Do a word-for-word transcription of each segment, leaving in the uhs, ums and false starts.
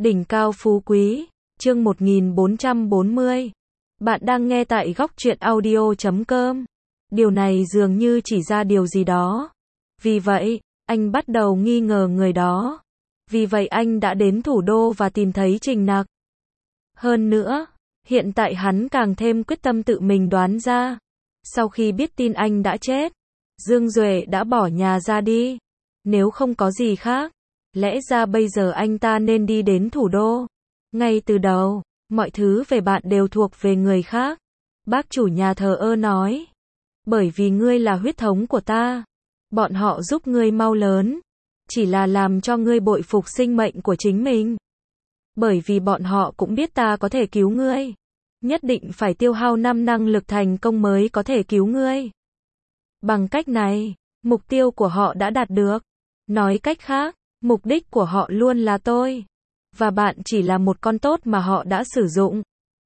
Đỉnh cao phú quý, chương một nghìn bốn trăm bốn mươi. Bạn đang nghe tại góc truyện audio chấm com. Điều này dường như chỉ ra điều gì đó. Vì vậy, anh bắt đầu nghi ngờ người đó. Vì vậy anh đã đến thủ đô và tìm thấy Trình Nặc. Hơn nữa, hiện tại hắn càng thêm quyết tâm tự mình đoán ra. Sau khi biết tin anh đã chết, Dương Duệ đã bỏ nhà ra đi. Nếu không có gì khác, lẽ ra bây giờ anh ta nên đi đến thủ đô. Ngay từ đầu, mọi thứ về bạn đều thuộc về người khác. Bác chủ nhà thờ ơ nói. Bởi vì ngươi là huyết thống của ta. Bọn họ giúp ngươi mau lớn. Chỉ là làm cho ngươi bội phục sinh mệnh của chính mình. Bởi vì bọn họ cũng biết ta có thể cứu ngươi. Nhất định phải tiêu hao năm năng lực thành công mới có thể cứu ngươi. Bằng cách này, mục tiêu của họ đã đạt được. Nói cách khác, mục đích của họ luôn là tôi. Và bạn chỉ là một con tốt mà họ đã sử dụng.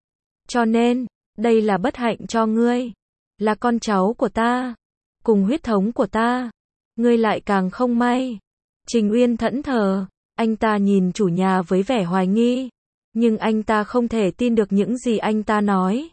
Cho nên, đây là bất hạnh cho ngươi. Là con cháu của ta. Cùng huyết thống của ta. Ngươi lại càng không may. Trình Uyên thẫn thờ. Anh ta nhìn chủ nhà với vẻ hoài nghi. Nhưng anh ta không thể tin được những gì anh ta nói.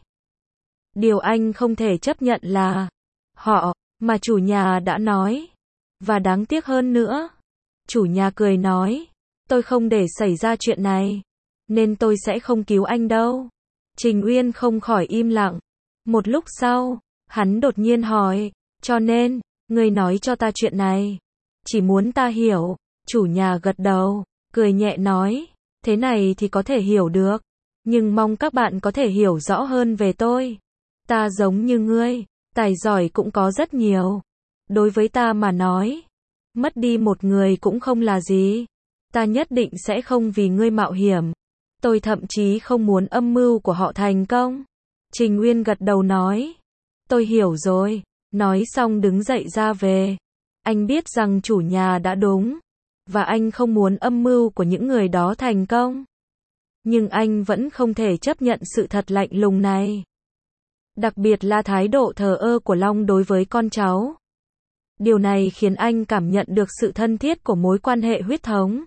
Điều anh không thể chấp nhận là họ, mà chủ nhà đã nói. Và đáng tiếc hơn nữa. Chủ nhà cười nói. Tôi không để xảy ra chuyện này. Nên tôi sẽ không cứu anh đâu. Trình Uyên không khỏi im lặng. Một lúc sau, hắn đột nhiên hỏi. Cho nên, ngươi nói cho ta chuyện này. Chỉ muốn ta hiểu. Chủ nhà gật đầu, cười nhẹ nói. Thế này thì có thể hiểu được. Nhưng mong các bạn có thể hiểu rõ hơn về tôi. Ta giống như ngươi. Tài giỏi cũng có rất nhiều. Đối với ta mà nói. Mất đi một người cũng không là gì. Ta nhất định sẽ không vì ngươi mạo hiểm. Tôi thậm chí không muốn âm mưu của họ thành công. Trình Uyên gật đầu nói. Tôi hiểu rồi. Nói xong đứng dậy ra về. Anh biết rằng chủ nhà đã đúng. Và anh không muốn âm mưu của những người đó thành công. Nhưng anh vẫn không thể chấp nhận sự thật lạnh lùng này. Đặc biệt là thái độ thờ ơ của Long đối với con cháu. Điều này khiến anh cảm nhận được sự thân thiết của mối quan hệ huyết thống.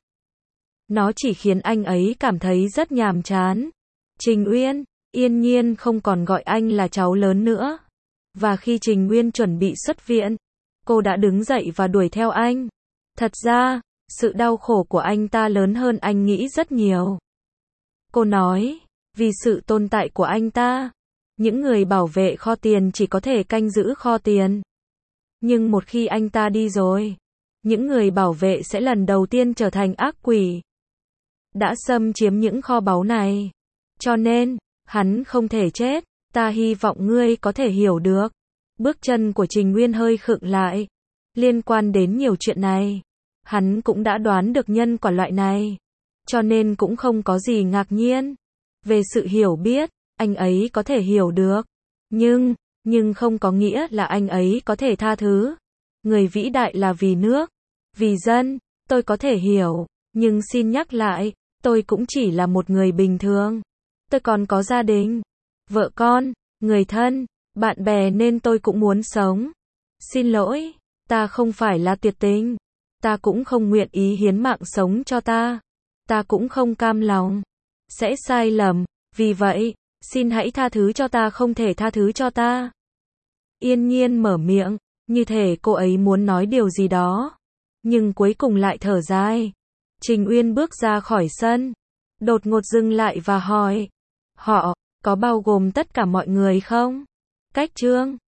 Nó chỉ khiến anh ấy cảm thấy rất nhàm chán. Trình Uyên, yên nhiên không còn gọi anh là cháu lớn nữa. Và khi Trình Uyên chuẩn bị xuất viện, cô đã đứng dậy và đuổi theo anh. Thật ra, sự đau khổ của anh ta lớn hơn anh nghĩ rất nhiều. Cô nói, vì sự tồn tại của anh ta, những người bảo vệ kho tiền chỉ có thể canh giữ kho tiền. Nhưng một khi anh ta đi rồi, những người bảo vệ sẽ lần đầu tiên trở thành ác quỷ. Đã xâm chiếm những kho báu này. Cho nên, hắn không thể chết. Ta hy vọng ngươi có thể hiểu được. Bước chân của Trình Nguyên hơi khựng lại. Liên quan đến nhiều chuyện này. Hắn cũng đã đoán được nhân quả loại này. Cho nên cũng không có gì ngạc nhiên. Về sự hiểu biết, anh ấy có thể hiểu được. Nhưng, nhưng không có nghĩa là anh ấy có thể tha thứ. Người vĩ đại là vì nước, vì dân, tôi có thể hiểu. Nhưng xin nhắc lại, tôi cũng chỉ là một người bình thường. Tôi còn có gia đình, vợ con, người thân, bạn bè nên tôi cũng muốn sống. Xin lỗi, ta không phải là tuyệt tình. Ta cũng không nguyện ý hiến mạng sống cho ta. Ta cũng không cam lòng. Sẽ sai lầm, vì vậy, xin hãy tha thứ cho ta không thể tha thứ cho ta. Yên nhiên mở miệng, như thể cô ấy muốn nói điều gì đó. Nhưng cuối cùng lại thở dài. Trình Uyên bước ra khỏi sân. Đột ngột dừng lại và hỏi. Họ, có bao gồm tất cả mọi người không? Cách chương